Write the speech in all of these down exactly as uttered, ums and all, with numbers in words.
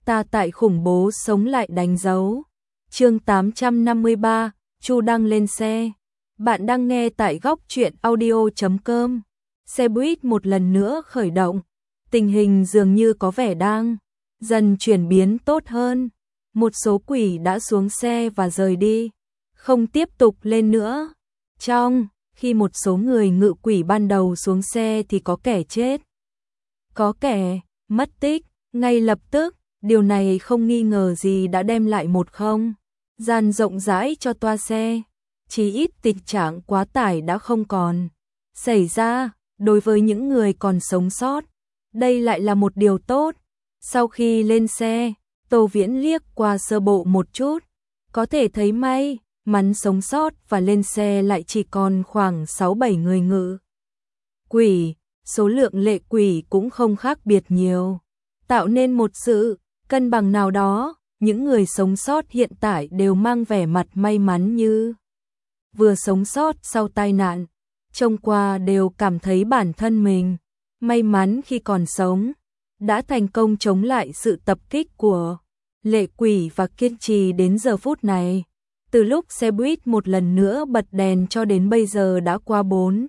Ta tại khủng bố sống lại đánh dấu. Chương tám trăm năm mươi ba, Chu Đăng lên xe. Bạn đang nghe tại góc truyện audio chấm com. Xe buýt một lần nữa khởi động. Tình hình dường như có vẻ đang dần chuyển biến tốt hơn. Một số quỷ đã xuống xe và rời đi, không tiếp tục lên nữa. Trong khi một số người ngự quỷ ban đầu xuống xe thì có kẻ chết, có kẻ mất tích ngay lập tức. Điều này không nghi ngờ gì đã đem lại một không gian rộng rãi cho toa xe. Chỉ ít tình trạng quá tải đã không còn xảy ra. Đối với những người còn sống sót, đây lại là một điều tốt. Sau khi lên xe, Tô Viễn liếc qua sơ bộ một chút, có thể thấy may mắn sống sót và lên xe lại chỉ còn khoảng sáu bảy người ngự quỷ. Số lượng lệ quỷ cũng không khác biệt nhiều, tạo nên một sự cân bằng nào đó. Những người sống sót hiện tại đều mang vẻ mặt may mắn như vừa sống sót sau tai nạn. Trông qua đều cảm thấy bản thân mình may mắn khi còn sống, đã thành công chống lại sự tập kích của lệ quỷ và kiên trì đến giờ phút này. Từ lúc xe buýt một lần nữa bật đèn cho đến bây giờ đã qua bốn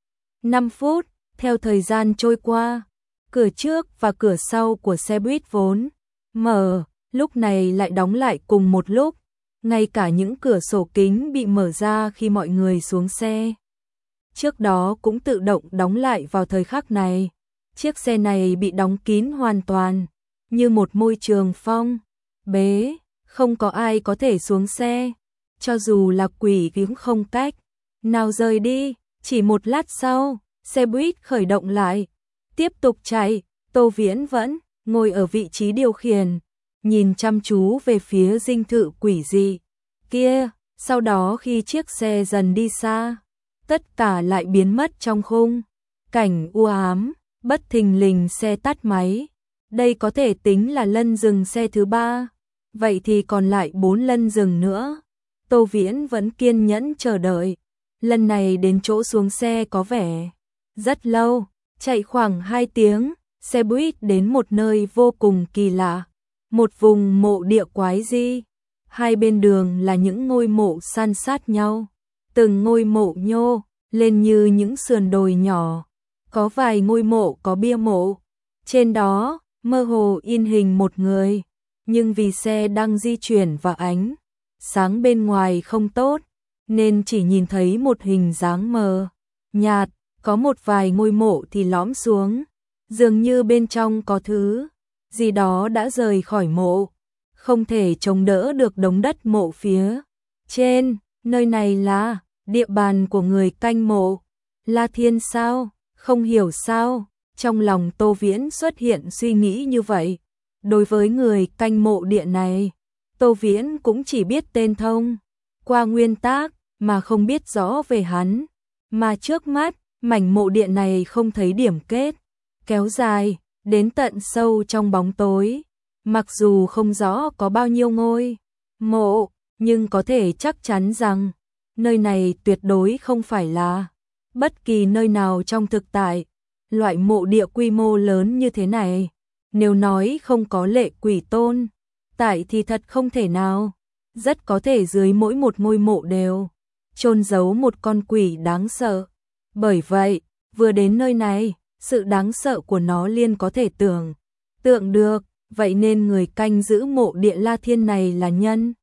năm phút. Theo thời gian trôi qua, cửa trước và cửa sau của xe buýt vốn mở, lúc này lại đóng lại cùng một lúc. Ngay cả những cửa sổ kính bị mở ra khi mọi người xuống xe trước đó cũng tự động đóng lại vào thời khắc này. Chiếc xe này bị đóng kín hoàn toàn, như một môi trường phong bế, không có ai có thể xuống xe, cho dù là quỷ cũng không cách nào rời đi. Chỉ một lát sau, xe buýt khởi động lại, tiếp tục chạy. Tô Viễn vẫn ngồi ở vị trí điều khiển, nhìn chăm chú về phía dinh thự quỷ dị kia. Sau đó khi chiếc xe dần đi xa, tất cả lại biến mất trong khung cảnh u ám. Bất thình lình xe tắt máy. Đây có thể tính là lần dừng xe thứ ba. Vậy thì còn lại bốn lần dừng nữa. Tô Viễn vẫn kiên nhẫn chờ đợi. Lần này đến chỗ xuống xe có vẻ rất lâu, chạy khoảng hai tiếng. Xe buýt đến một nơi vô cùng kỳ lạ, một vùng mộ địa quái dị. Hai bên đường là những ngôi mộ san sát nhau, từng ngôi mộ nhô lên như những sườn đồi nhỏ. Có vài ngôi mộ có bia mộ, trên đó mơ hồ in hình một người, nhưng vì xe đang di chuyển và ánh sáng bên ngoài không tốt, nên chỉ nhìn thấy một hình dáng mờ nhạt. Có một vài ngôi mộ thì lõm xuống, dường như bên trong có thứ gì đó đã rời khỏi mộ, không thể chống đỡ được đống đất mộ phía trên. Nơi này là địa bàn của người canh mộ La Thiên sao? Không hiểu sao, trong lòng Tô Viễn xuất hiện suy nghĩ như vậy. Đối với người canh mộ địa này, Tô Viễn cũng chỉ biết tên thông qua nguyên tác mà không biết rõ về hắn. Mà trước mắt, mảnh mộ địa này không thấy điểm kết, kéo dài đến tận sâu trong bóng tối. Mặc dù không rõ có bao nhiêu ngôi mộ, nhưng có thể chắc chắn rằng nơi này tuyệt đối không phải là bất kỳ nơi nào trong thực tại. Loại mộ địa quy mô lớn như thế này, nếu nói không có lệ quỷ tôn tại thì thật không thể nào. Rất có thể dưới mỗi một ngôi mộ đều chôn giấu một con quỷ đáng sợ. Bởi vậy, vừa đến nơi này, sự đáng sợ của nó liền có thể tưởng tượng được. Vậy nên người canh giữ mộ địa La Thiên này là nhân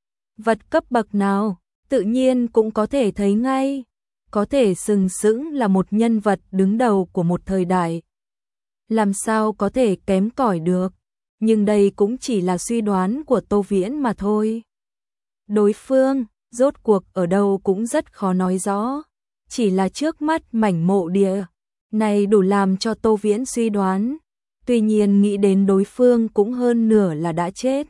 vật cấp bậc nào, tự nhiên cũng có thể thấy ngay. Có thể sừng sững là một nhân vật đứng đầu của một thời đại, làm sao có thể kém cỏi được. Nhưng đây cũng chỉ là suy đoán của Tô Viễn mà thôi. Đối phương rốt cuộc ở đâu cũng rất khó nói rõ. Chỉ là trước mắt mảnh mộ địa này đủ làm cho Tô Viễn suy đoán. Tuy nhiên nghĩ đến đối phương cũng hơn nửa là đã chết.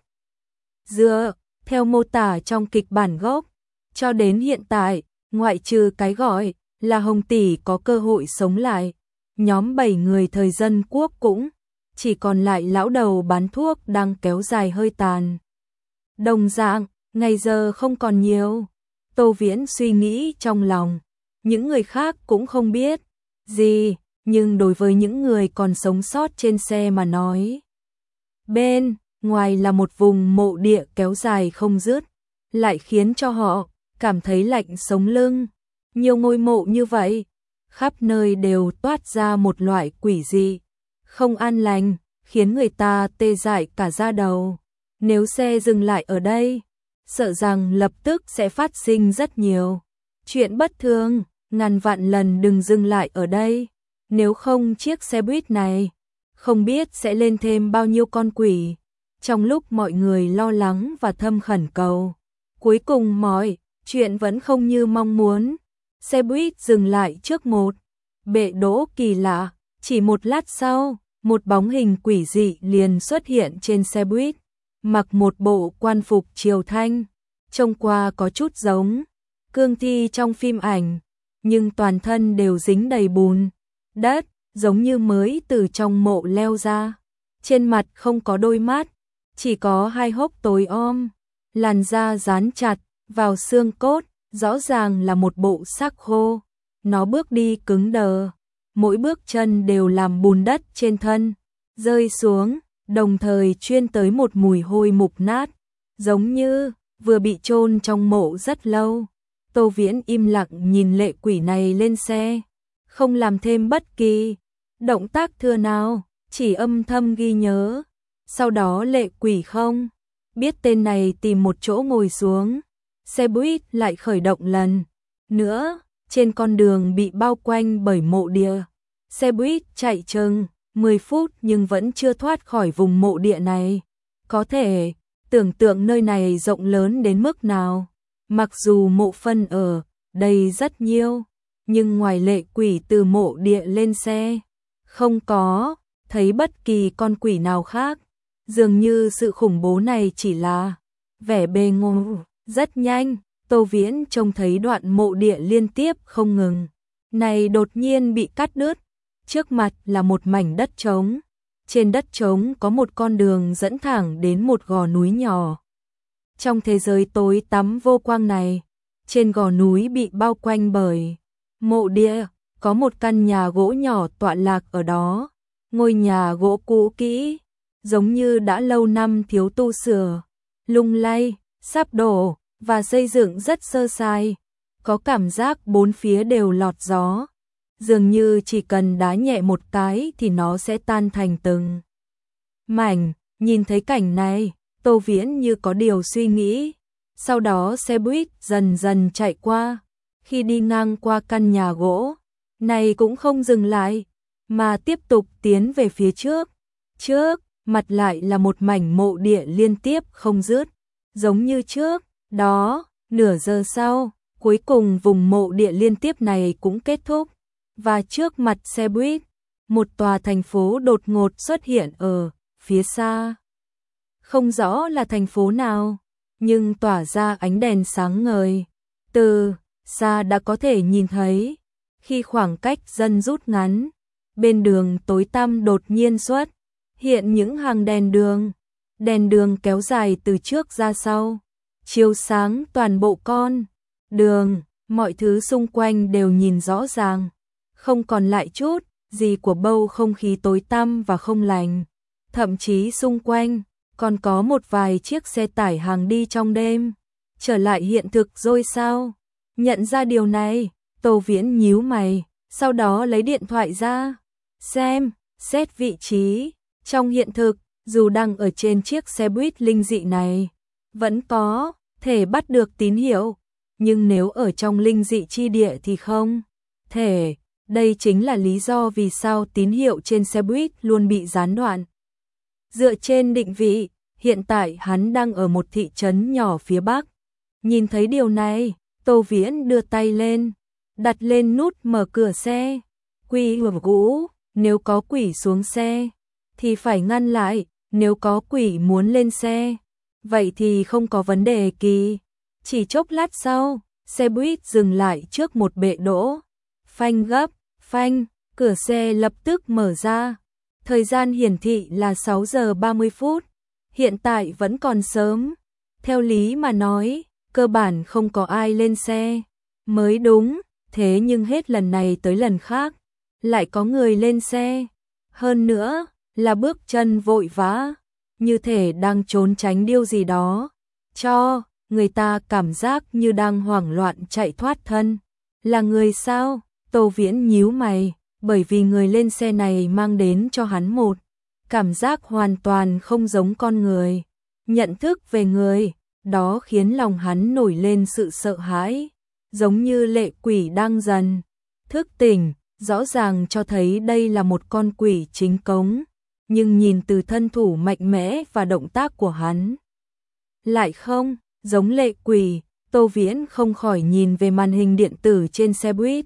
Dựa theo mô tả trong kịch bản gốc, cho đến hiện tại, ngoại trừ cái gọi là Hồng Tỷ có cơ hội sống lại, nhóm bảy người thời dân quốc cũng chỉ còn lại lão đầu bán thuốc đang kéo dài hơi tàn. Đồng dạng, ngày giờ không còn nhiều. Tô Viễn suy nghĩ trong lòng, những người khác cũng không biết gì, nhưng đối với những người còn sống sót trên xe mà nói, bên ngoài là một vùng mộ địa kéo dài không dứt, lại khiến cho họ cảm thấy lạnh sống lưng. Nhiều ngôi mộ như vậy, khắp nơi đều toát ra một loại quỷ dị, không an lành, khiến người ta tê dại cả da đầu. Nếu xe dừng lại ở đây, sợ rằng lập tức sẽ phát sinh rất nhiều chuyện bất thường, ngàn vạn lần đừng dừng lại ở đây. Nếu không chiếc xe buýt này, không biết sẽ lên thêm bao nhiêu con quỷ. Trong lúc mọi người lo lắng và thầm khẩn cầu, cuối cùng mọi chuyện vẫn không như mong muốn. Xe buýt dừng lại trước một bệ đỗ kỳ lạ, chỉ một lát sau, một bóng hình quỷ dị liền xuất hiện trên xe buýt, mặc một bộ quan phục triều thanh, trông qua có chút giống cương thi trong phim ảnh, nhưng toàn thân đều dính đầy bùn đất, giống như mới từ trong mộ leo ra. Trên mặt không có đôi mắt, chỉ có hai hốc tối om, làn da dán chặt vào xương cốt, rõ ràng là một bộ xác khô. Nó bước đi cứng đờ, mỗi bước chân đều làm bùn đất trên thân rơi xuống, đồng thời chuyên tới một mùi hôi mục nát, giống như vừa bị chôn trong mộ rất lâu. Tô Viễn im lặng nhìn lệ quỷ này lên xe, không làm thêm bất kỳ động tác thừa nào, chỉ âm thầm ghi nhớ. Sau đó lệ quỷ không biết tên này tìm một chỗ ngồi xuống, xe buýt lại khởi động lần nữa. Trên con đường bị bao quanh bởi mộ địa, xe buýt chạy chừng mười phút nhưng vẫn chưa thoát khỏi vùng mộ địa này. Có thể tưởng tượng nơi này rộng lớn đến mức nào. Mặc dù mộ phân ở đây rất nhiều, nhưng ngoài lệ quỷ từ mộ địa lên xe, không có thấy bất kỳ con quỷ nào khác. Dường như sự khủng bố này chỉ là vẻ bề ngoài. Rất nhanh, Tô Viễn trông thấy đoạn mộ địa liên tiếp không ngừng này đột nhiên bị cắt đứt. Trước mặt là một mảnh đất trống. Trên đất trống có một con đường dẫn thẳng đến một gò núi nhỏ. Trong thế giới tối tăm vô quang này, trên gò núi bị bao quanh bởi mộ địa, có một căn nhà gỗ nhỏ tọa lạc ở đó. Ngôi nhà gỗ cũ kỹ, giống như đã lâu năm thiếu tu sửa, lung lay, sắp đổ và xây dựng rất sơ sài. Có cảm giác bốn phía đều lọt gió, dường như chỉ cần đá nhẹ một cái thì nó sẽ tan thành từng mảnh. Nhìn thấy cảnh này, Tô Viễn như có điều suy nghĩ. Sau đó xe buýt dần dần chạy qua. Khi đi ngang qua căn nhà gỗ này cũng không dừng lại, mà tiếp tục tiến về phía trước. Trước mặt lại là một mảnh mộ địa liên tiếp không dứt, giống như trước đó. Nửa giờ sau, cuối cùng vùng mộ địa liên tiếp này cũng kết thúc, và trước mặt xe buýt, một tòa thành phố đột ngột xuất hiện ở phía xa. Không rõ là thành phố nào, nhưng tỏa ra ánh đèn sáng ngời. Từ xa đã có thể nhìn thấy. Khi khoảng cách dần rút ngắn, bên đường tối tăm đột nhiên xuất hiện những hàng đèn đường. Đèn đường kéo dài từ trước ra sau, chiếu sáng toàn bộ con đường. Mọi thứ xung quanh đều nhìn rõ ràng, không còn lại chút gì của bầu không khí tối tăm và không lành. Thậm chí xung quanh còn có một vài chiếc xe tải hàng đi trong đêm. Trở lại hiện thực rồi sao? Nhận ra điều này, Tô Viễn nhíu mày, sau đó lấy điện thoại ra xem xét vị trí. Trong hiện thực, dù đang ở trên chiếc xe buýt linh dị này, vẫn có thể bắt được tín hiệu, nhưng nếu ở trong linh dị chi địa thì không thể. Đây chính là lý do vì sao tín hiệu trên xe buýt luôn bị gián đoạn. Dựa trên định vị, hiện tại hắn đang ở một thị trấn nhỏ phía Bắc. Nhìn thấy điều này, Tô Viễn đưa tay lên, đặt lên nút mở cửa xe. Quỷ gũ, nếu có quỷ xuống xe thì phải ngăn lại, nếu có quỷ muốn lên xe, vậy thì không có vấn đề kỳ. Chỉ chốc lát sau, xe buýt dừng lại trước một bệ đỗ. Phanh gấp, phanh, cửa xe lập tức mở ra. Thời gian hiển thị là sáu giờ ba mươi phút. Hiện tại vẫn còn sớm. Theo lý mà nói, cơ bản không có ai lên xe mới đúng. Thế nhưng hết lần này tới lần khác, lại có người lên xe. Hơn nữa là bước chân vội vã. như thể đang trốn tránh điều gì đó, cho người ta cảm giác như đang hoảng loạn chạy thoát thân. Là người sao? Tô Viễn nhíu mày, bởi vì người lên xe này mang đến cho hắn một cảm giác hoàn toàn không giống con người. Nhận thức về người, đó khiến lòng hắn nổi lên sự sợ hãi, giống như lệ quỷ đang dần thức tỉnh, rõ ràng cho thấy đây là một con quỷ chính cống, nhưng nhìn từ thân thủ mạnh mẽ và động tác của hắn, lại không giống lệ quỷ. Tô Viễn không khỏi nhìn về màn hình điện tử trên xe buýt.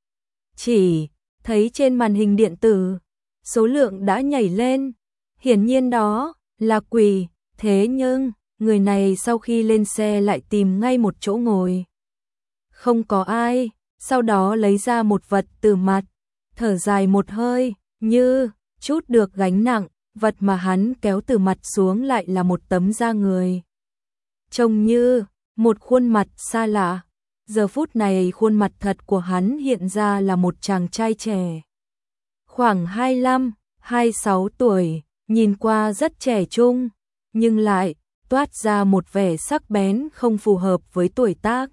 Chỉ thấy trên màn hình điện tử, số lượng đã nhảy lên, hiển nhiên đó là quỷ, thế nhưng người này sau khi lên xe lại tìm ngay một chỗ ngồi. Không có ai, sau đó lấy ra một vật từ mặt, thở dài một hơi, như chút được gánh nặng, vật mà hắn kéo từ mặt xuống lại là một tấm da người. Trông như một khuôn mặt xa lạ. Giờ phút này khuôn mặt thật của hắn hiện ra là một chàng trai trẻ. Khoảng hai mươi lăm, hai mươi sáu tuổi, nhìn qua rất trẻ trung, nhưng lại toát ra một vẻ sắc bén không phù hợp với tuổi tác.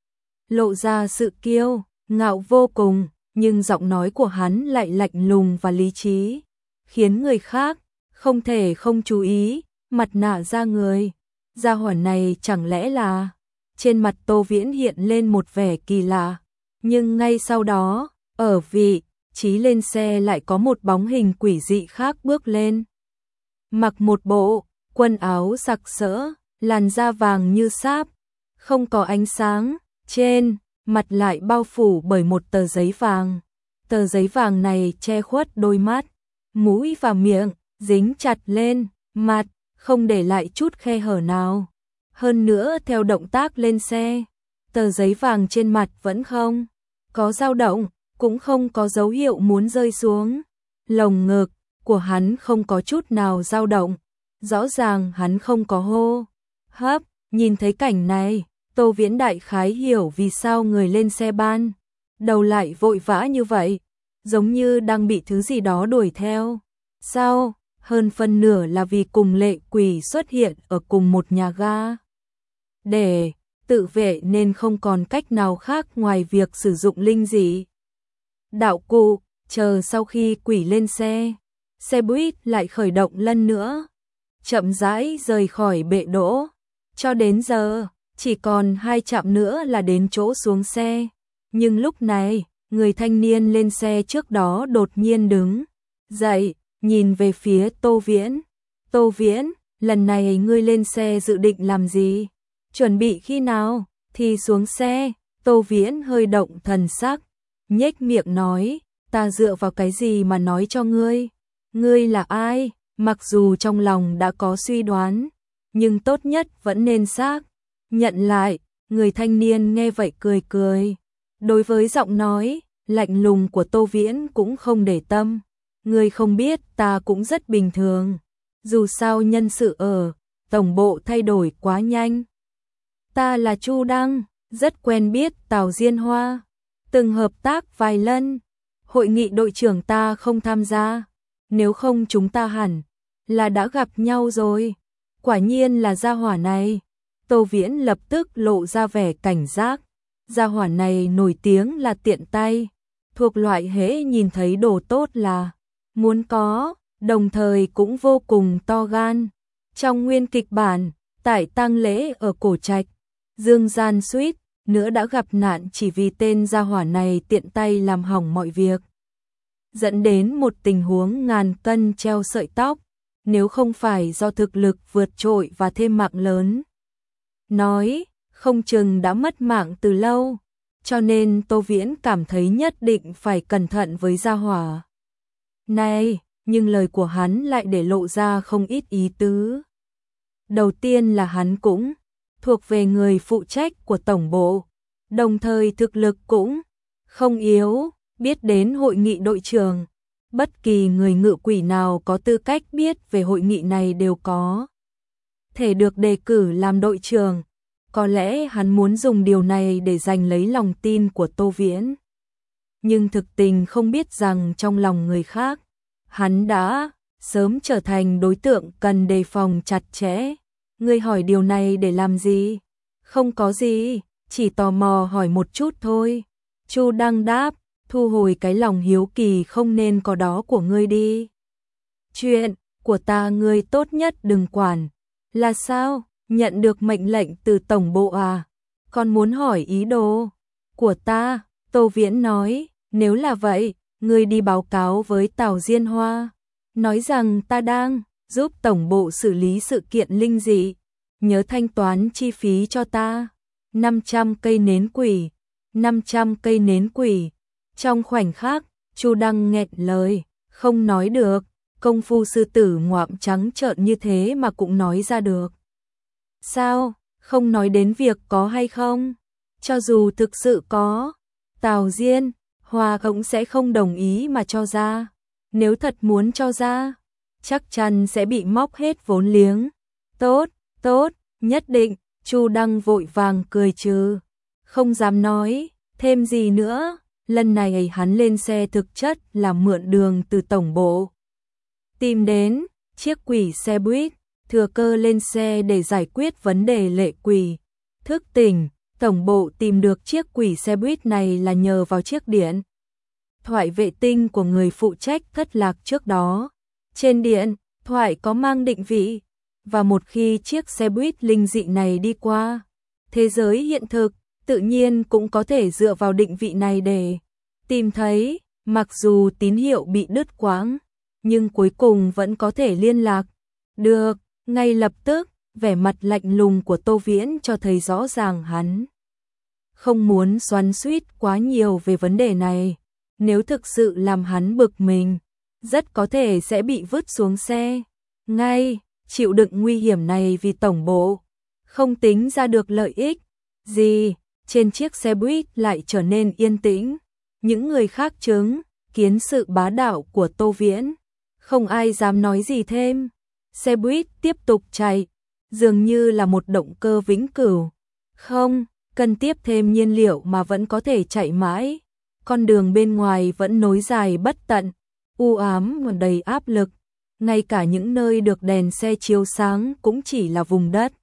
Lộ ra sự kiêu ngạo vô cùng, nhưng giọng nói của hắn lại lạnh lùng và lý trí, khiến người khác không thể không chú ý. Mặt nạ da người, gia hỏa này chẳng lẽ là... Trên mặt Tô Viễn hiện lên một vẻ kỳ lạ, nhưng ngay sau đó, ở vị trí lên xe lại có một bóng hình quỷ dị khác bước lên. Mặc một bộ quần áo sặc sỡ, làn da vàng như sáp, không có ánh sáng, trên mặt lại bao phủ bởi một tờ giấy vàng. Tờ giấy vàng này che khuất đôi mắt, mũi và miệng, dính chặt lên mặt, không để lại chút khe hở nào. Hơn nữa theo động tác lên xe, tờ giấy vàng trên mặt vẫn không có dao động, cũng không có dấu hiệu muốn rơi xuống. Lồng ngực của hắn không có chút nào dao động, rõ ràng hắn không có hô hấp. Nhìn thấy cảnh này, Tô Viễn đại khái hiểu vì sao người lên xe ban đầu lại vội vã như vậy, giống như đang bị thứ gì đó đuổi theo. Sao? Hơn phân nửa là vì cùng lệ quỷ xuất hiện ở cùng một nhà ga. Để tự vệ nên không còn cách nào khác ngoài việc sử dụng linh dị đạo cụ. Chờ sau khi quỷ lên xe, xe buýt lại khởi động lần nữa, chậm rãi rời khỏi bệ đỗ. Cho đến giờ, chỉ còn hai trạm nữa là đến chỗ xuống xe. Nhưng lúc này, người thanh niên lên xe trước đó đột nhiên đứng dậy, nhìn về phía Tô Viễn. Tô Viễn, lần này ngươi lên xe dự định làm gì? Chuẩn bị khi nào thì xuống xe? Tô Viễn hơi động thần sắc, nhếch miệng nói, ta dựa vào cái gì mà nói cho ngươi? Ngươi là ai? Mặc dù trong lòng đã có suy đoán, nhưng tốt nhất vẫn nên xác nhận lại. Người thanh niên nghe vậy cười cười. Đối với giọng nói lạnh lùng của Tô Viễn cũng không để tâm. Ngươi không biết ta cũng rất bình thường. Dù sao nhân sự ở tổng bộ thay đổi quá nhanh. Ta là Chu Đăng, rất quen biết Tào Diên Hoa, từng hợp tác vài lần. Hội nghị đội trưởng ta không tham gia, nếu không chúng ta hẳn là đã gặp nhau rồi. Quả nhiên là gia hỏa này. Tô Viễn lập tức lộ ra vẻ cảnh giác. Gia hỏa này nổi tiếng là tiện tay, thuộc loại hễ nhìn thấy đồ tốt là muốn có, đồng thời cũng vô cùng to gan. Trong nguyên kịch bản, tại tang lễ ở Cổ Trạch, Dương Gian suýt nữa đã gặp nạn chỉ vì tên gia hỏa này tiện tay làm hỏng mọi việc, dẫn đến một tình huống ngàn cân treo sợi tóc. Nếu không phải do thực lực vượt trội và thêm mạng lớn, nói không chừng đã mất mạng từ lâu. Cho nên Tô Viễn cảm thấy nhất định phải cẩn thận với gia hỏa này, nhưng lời của hắn lại để lộ ra không ít ý tứ. Đầu tiên là hắn cũng thuộc về người phụ trách của tổng bộ, đồng thời thực lực cũng không yếu, biết đến hội nghị đội trưởng. Bất kỳ người ngự quỷ nào có tư cách biết về hội nghị này đều có thể được đề cử làm đội trưởng. Có lẽ hắn muốn dùng điều này để giành lấy lòng tin của Tô Viễn. Nhưng thực tình không biết rằng trong lòng người khác, hắn đã sớm trở thành đối tượng cần đề phòng chặt chẽ. Ngươi hỏi điều này để làm gì? Không có gì, chỉ tò mò hỏi một chút thôi. Chu Đăng đáp, thu hồi cái lòng hiếu kỳ không nên có đó của ngươi đi. Chuyện của ta ngươi tốt nhất đừng quản. Là sao? Nhận được mệnh lệnh từ tổng bộ à? Còn muốn hỏi ý đồ của ta? Tô Viễn nói, nếu là vậy, ngươi đi báo cáo với Tào Diên Hoa, nói rằng ta đang giúp tổng bộ xử lý sự kiện linh dị, nhớ thanh toán chi phí cho ta. năm trăm cây nến quỷ, năm trăm cây nến quỷ. Trong khoảnh khắc, Chu Đăng nghẹn lời, không nói được, công phu sư tử ngoạm trắng trợn như thế mà cũng nói ra được. Sao, không nói đến việc có hay không? Cho dù thực sự có, Tào Diên Hoa cũng sẽ không đồng ý mà cho ra. Nếu thật muốn cho ra, chắc chắn sẽ bị móc hết vốn liếng. Tốt, tốt, nhất định. Chu Đăng vội vàng cười trừ, không dám nói thêm gì nữa. Lần này hắn lên xe thực chất là mượn đường từ tổng bộ tìm đến chiếc quỷ xe buýt, thừa cơ lên xe để giải quyết vấn đề lệ quỷ thức tỉnh. Tổng bộ tìm được chiếc quỷ xe buýt này là nhờ vào chiếc điện thoại vệ tinh của người phụ trách thất lạc trước đó. Trên điện thoại có mang định vị, và một khi chiếc xe buýt linh dị này đi qua thế giới hiện thực, tự nhiên cũng có thể dựa vào định vị này để tìm thấy. Mặc dù tín hiệu bị đứt quãng, nhưng cuối cùng vẫn có thể liên lạc được. Ngay lập tức, vẻ mặt lạnh lùng của Tô Viễn cho thấy rõ ràng hắn không muốn xoắn xuýt quá nhiều về vấn đề này. Nếu thực sự làm hắn bực mình, rất có thể sẽ bị vứt xuống xe ngay. Chịu đựng nguy hiểm này vì tổng bộ không tính ra được lợi ích gì. Trên chiếc xe buýt lại trở nên yên tĩnh. Những người khác chứng kiến sự bá đạo của Tô Viễn, không ai dám nói gì thêm. Xe buýt tiếp tục chạy, dường như là một động cơ vĩnh cửu, không cần tiếp thêm nhiên liệu mà vẫn có thể chạy mãi. Con đường bên ngoài vẫn nối dài bất tận, u ám và đầy áp lực. Ngay cả những nơi được đèn xe chiếu sáng cũng chỉ là vùng đất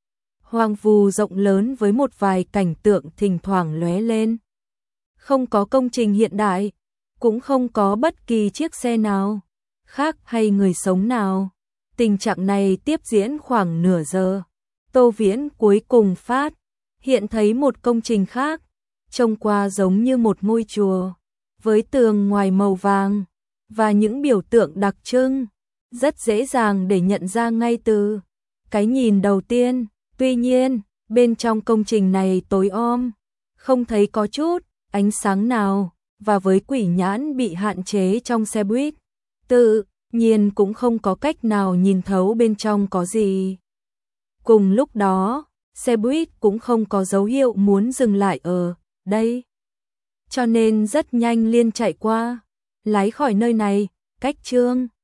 hoang vu rộng lớn với một vài cảnh tượng thỉnh thoảng lóe lên. Không có công trình hiện đại, cũng không có bất kỳ chiếc xe nào khác hay người sống nào. Tình trạng này tiếp diễn khoảng nửa giờ. Tô Viễn cuối cùng phát hiện thấy một công trình khác, trông qua giống như một ngôi chùa, với tường ngoài màu vàng và những biểu tượng đặc trưng, rất dễ dàng để nhận ra ngay từ cái nhìn đầu tiên. Tuy nhiên, bên trong công trình này tối om, không thấy có chút ánh sáng nào, và với quỷ nhãn bị hạn chế trong xe buýt, tự nhiên cũng không có cách nào nhìn thấu bên trong có gì. Cùng lúc đó, xe buýt cũng không có dấu hiệu muốn dừng lại ở đây, cho nên rất nhanh liền chạy qua, lái khỏi nơi này. Cách chương